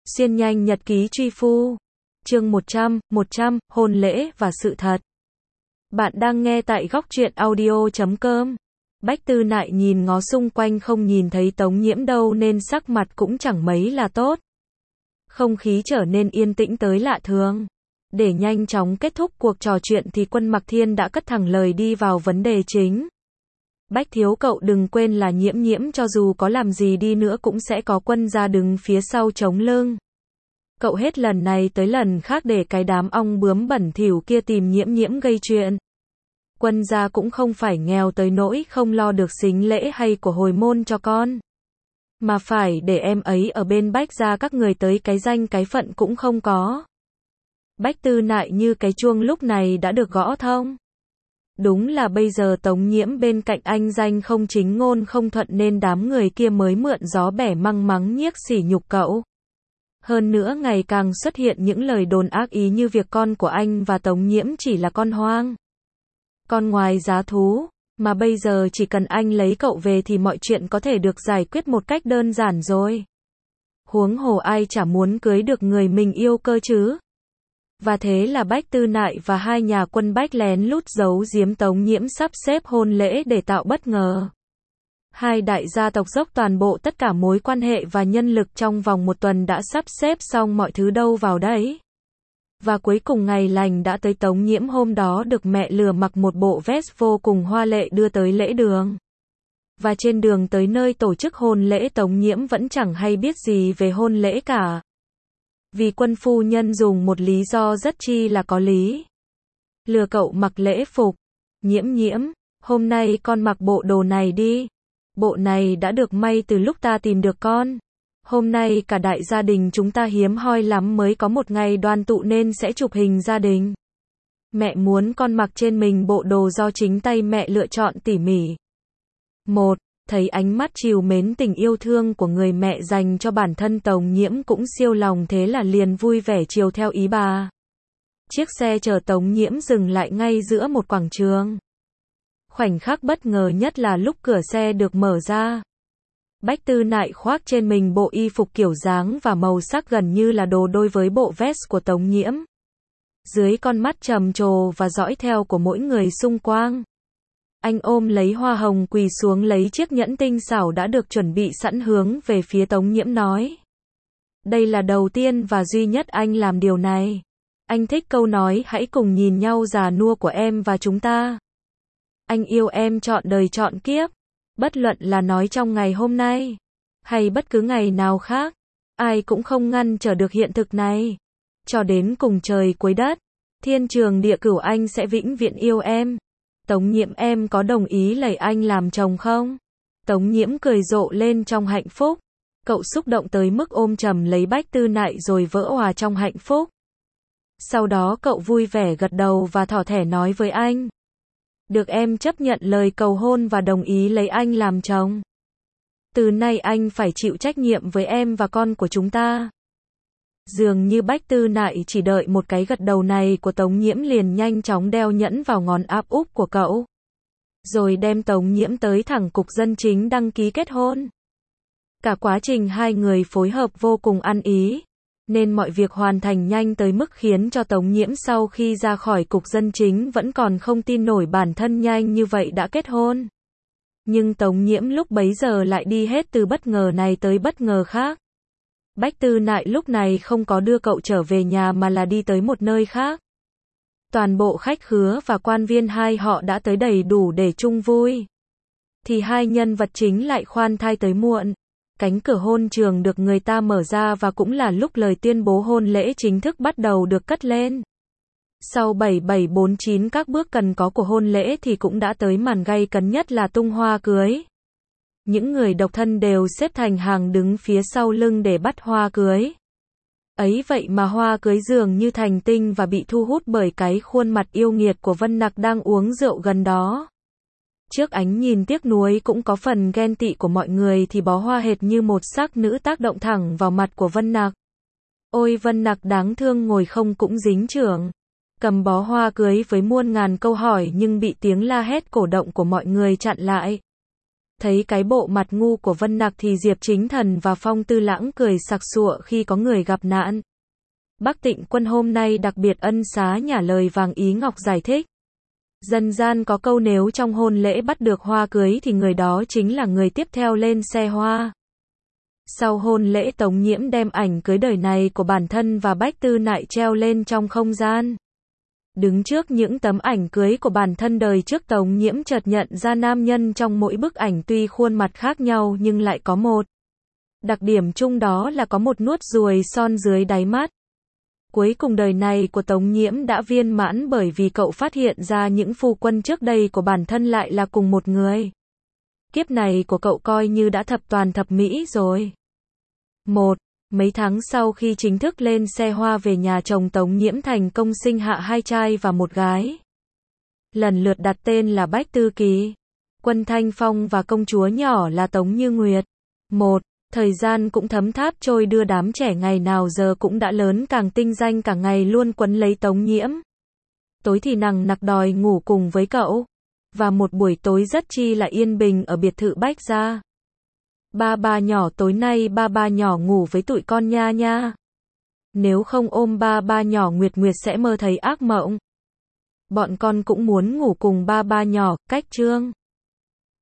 Xuyên nhanh nhật ký truy phu. Chương 100, hôn lễ và sự thật. Bạn đang nghe tại góc truyện audio.com. Bách Tư Nại nhìn ngó xung quanh không nhìn thấy Tống Nhiễm đâu nên sắc mặt cũng chẳng mấy là tốt. Không khí trở nên yên tĩnh tới lạ thường. Để nhanh chóng kết thúc cuộc trò chuyện thì Quân Mặc Thiên đã cất thẳng lời đi vào vấn đề chính. Bách thiếu cậu đừng quên là Nhiễm Nhiễm cho dù có làm gì đi nữa cũng sẽ có Quân gia đứng phía sau chống lưng. Cậu hết lần này tới lần khác để cái đám ong bướm bẩn thỉu kia tìm Nhiễm Nhiễm gây chuyện. Quân gia cũng không phải nghèo tới nỗi không lo được sính lễ hay của hồi môn cho con. Mà phải để em ấy ở bên Bách gia các người tới cái danh cái phận cũng không có. Bách Tư Nại như cái chuông lúc này đã được gõ thông. Đúng là bây giờ Tống Nhiễm bên cạnh anh danh không chính ngôn không thuận nên đám người kia mới mượn gió bẻ măng mắng nhiếc sỉ nhục cậu. Hơn nữa ngày càng xuất hiện những lời đồn ác ý như việc con của anh và Tống Nhiễm chỉ là con hoang. Con ngoài giá thú, mà bây giờ chỉ cần anh lấy cậu về thì mọi chuyện có thể được giải quyết một cách đơn giản rồi. Huống hồ ai chả muốn cưới được người mình yêu cơ chứ. Và thế là Bách Tư Nại và hai nhà Quân Bách lén lút giấu giếm Tống Nhiễm sắp xếp hôn lễ để tạo bất ngờ. Hai đại gia tộc dốc toàn bộ tất cả mối quan hệ và nhân lực trong vòng một tuần đã sắp xếp xong mọi thứ đâu vào đấy. Và cuối cùng ngày lành đã tới. Tống Nhiễm hôm đó được mẹ lừa mặc một bộ vest vô cùng hoa lệ đưa tới lễ đường. Và trên đường tới nơi tổ chức hôn lễ Tống Nhiễm vẫn chẳng hay biết gì về hôn lễ cả. Vì Quân phu nhân dùng một lý do rất chi là có lý. Lừa cậu mặc lễ phục. Nhiễm Nhiễm, hôm nay con mặc bộ đồ này đi. Bộ này đã được may từ lúc ta tìm được con. Hôm nay cả đại gia đình chúng ta hiếm hoi lắm mới có một ngày đoàn tụ nên sẽ chụp hình gia đình. Mẹ muốn con mặc trên mình bộ đồ do chính tay mẹ lựa chọn tỉ mỉ. Thấy ánh mắt trìu mến tình yêu thương của người mẹ dành cho bản thân Tống Nhiễm cũng siêu lòng thế là liền vui vẻ chiều theo ý bà. Chiếc xe chở Tống Nhiễm dừng lại ngay giữa một quảng trường. Khoảnh khắc bất ngờ nhất là lúc cửa xe được mở ra. Bách Tư Nại khoác trên mình bộ y phục kiểu dáng và màu sắc gần như là đồ đôi với bộ vest của Tống Nhiễm. Dưới con mắt trầm trồ và dõi theo của mỗi người xung quanh. Anh ôm lấy hoa hồng quỳ xuống lấy chiếc nhẫn tinh xảo đã được chuẩn bị sẵn hướng về phía Tống Nhiễm nói. Đây là đầu tiên và duy nhất anh làm điều này. Anh thích câu nói hãy cùng nhìn nhau già nua của em và chúng ta. Anh yêu em trọn đời trọn kiếp. Bất luận là nói trong ngày hôm nay, hay bất cứ ngày nào khác, ai cũng không ngăn trở được hiện thực này. Cho đến cùng trời cuối đất, thiên trường địa cửu anh sẽ vĩnh viễn yêu em. Tống Nhiễm em có đồng ý lấy anh làm chồng không? Tống Nhiễm cười rộ lên trong hạnh phúc. Cậu xúc động tới mức ôm chầm lấy Bách Tư Nại rồi vỡ òa trong hạnh phúc. Sau đó cậu vui vẻ gật đầu và thỏ thẻ nói với anh. Được em chấp nhận lời cầu hôn và đồng ý lấy anh làm chồng. Từ nay anh phải chịu trách nhiệm với em và con của chúng ta. Dường như Bách Tư Nại chỉ đợi một cái gật đầu này của Tống Nhiễm liền nhanh chóng đeo nhẫn vào ngón áp úp của cậu. Rồi đem Tống Nhiễm tới thẳng cục dân chính đăng ký kết hôn. Cả quá trình hai người phối hợp vô cùng ăn ý. Nên mọi việc hoàn thành nhanh tới mức khiến cho Tống Nhiễm sau khi ra khỏi cục dân chính vẫn còn không tin nổi bản thân nhanh như vậy đã kết hôn. Nhưng Tống Nhiễm lúc bấy giờ lại đi hết từ bất ngờ này tới bất ngờ khác. Bách Tư Nại lúc này không có đưa cậu trở về nhà mà là đi tới một nơi khác. Toàn bộ khách khứa và quan viên hai họ đã tới đầy đủ để chung vui. Thì hai nhân vật chính lại khoan thai tới muộn. Cánh cửa hôn trường được người ta mở ra và cũng là lúc lời tuyên bố hôn lễ chính thức bắt đầu được cất lên. Sau 7749 các bước cần có của hôn lễ thì cũng đã tới màn gay cấn nhất là tung hoa cưới. Những người độc thân đều xếp thành hàng đứng phía sau lưng để bắt hoa cưới. Ấy vậy mà hoa cưới dường như thành tinh và bị thu hút bởi cái khuôn mặt yêu nghiệt của Vân Nặc đang uống rượu gần đó. Trước ánh nhìn tiếc nuối cũng có phần ghen tị của mọi người thì bó hoa hệt như một sắc nữ tác động thẳng vào mặt của Vân Nặc. Ôi Vân Nặc đáng thương ngồi không cũng dính chưởng. Cầm bó hoa cưới với muôn ngàn câu hỏi nhưng bị tiếng la hét cổ động của mọi người chặn lại. Thấy cái bộ mặt ngu của Vân Nặc thì Diệp Chính Thần và Phong Tư Lãng cười sặc sụa khi có người gặp nạn. Bắc Tịnh Quân hôm nay đặc biệt ân xá nhả lời Vàng Ý Ngọc giải thích. Dân gian có câu nếu trong hôn lễ bắt được hoa cưới thì người đó chính là người tiếp theo lên xe hoa. Sau hôn lễ Tống Nhiễm đem ảnh cưới đời này của bản thân và Bách Tư Nại treo lên trong không gian. Đứng trước những tấm ảnh cưới của bản thân đời trước, Tống Nhiễm chợt nhận ra nam nhân trong mỗi bức ảnh tuy khuôn mặt khác nhau nhưng lại có một đặc điểm chung, đó là có một nốt ruồi son dưới đáy mắt. Cuối cùng đời này của Tống Nhiễm đã viên mãn bởi vì cậu phát hiện ra những phu quân trước đây của bản thân lại là cùng một người. Kiếp này của cậu coi như đã thập toàn thập mỹ rồi. Mấy tháng sau khi chính thức lên xe hoa về nhà chồng, Tống Nhiễm thành công sinh hạ 2 trai và 1 gái. Lần lượt đặt tên là Bách Tư Kỳ, Quân Thanh Phong và công chúa nhỏ là Tống Như Nguyệt. Thời gian cũng thấm tháp trôi đưa, đám trẻ ngày nào giờ cũng đã lớn càng tinh danh, cả ngày luôn quấn lấy Tống Nhiễm. Tối thì nằng nặc đòi ngủ cùng với cậu. Và một buổi tối rất chi là yên bình ở biệt thự Bách gia. Ba nhỏ, tối nay ba nhỏ ngủ với tụi con nha nha. Nếu không ôm ba nhỏ, Nguyệt Nguyệt sẽ mơ thấy ác mộng. Bọn con cũng muốn ngủ cùng ba nhỏ. Cách chương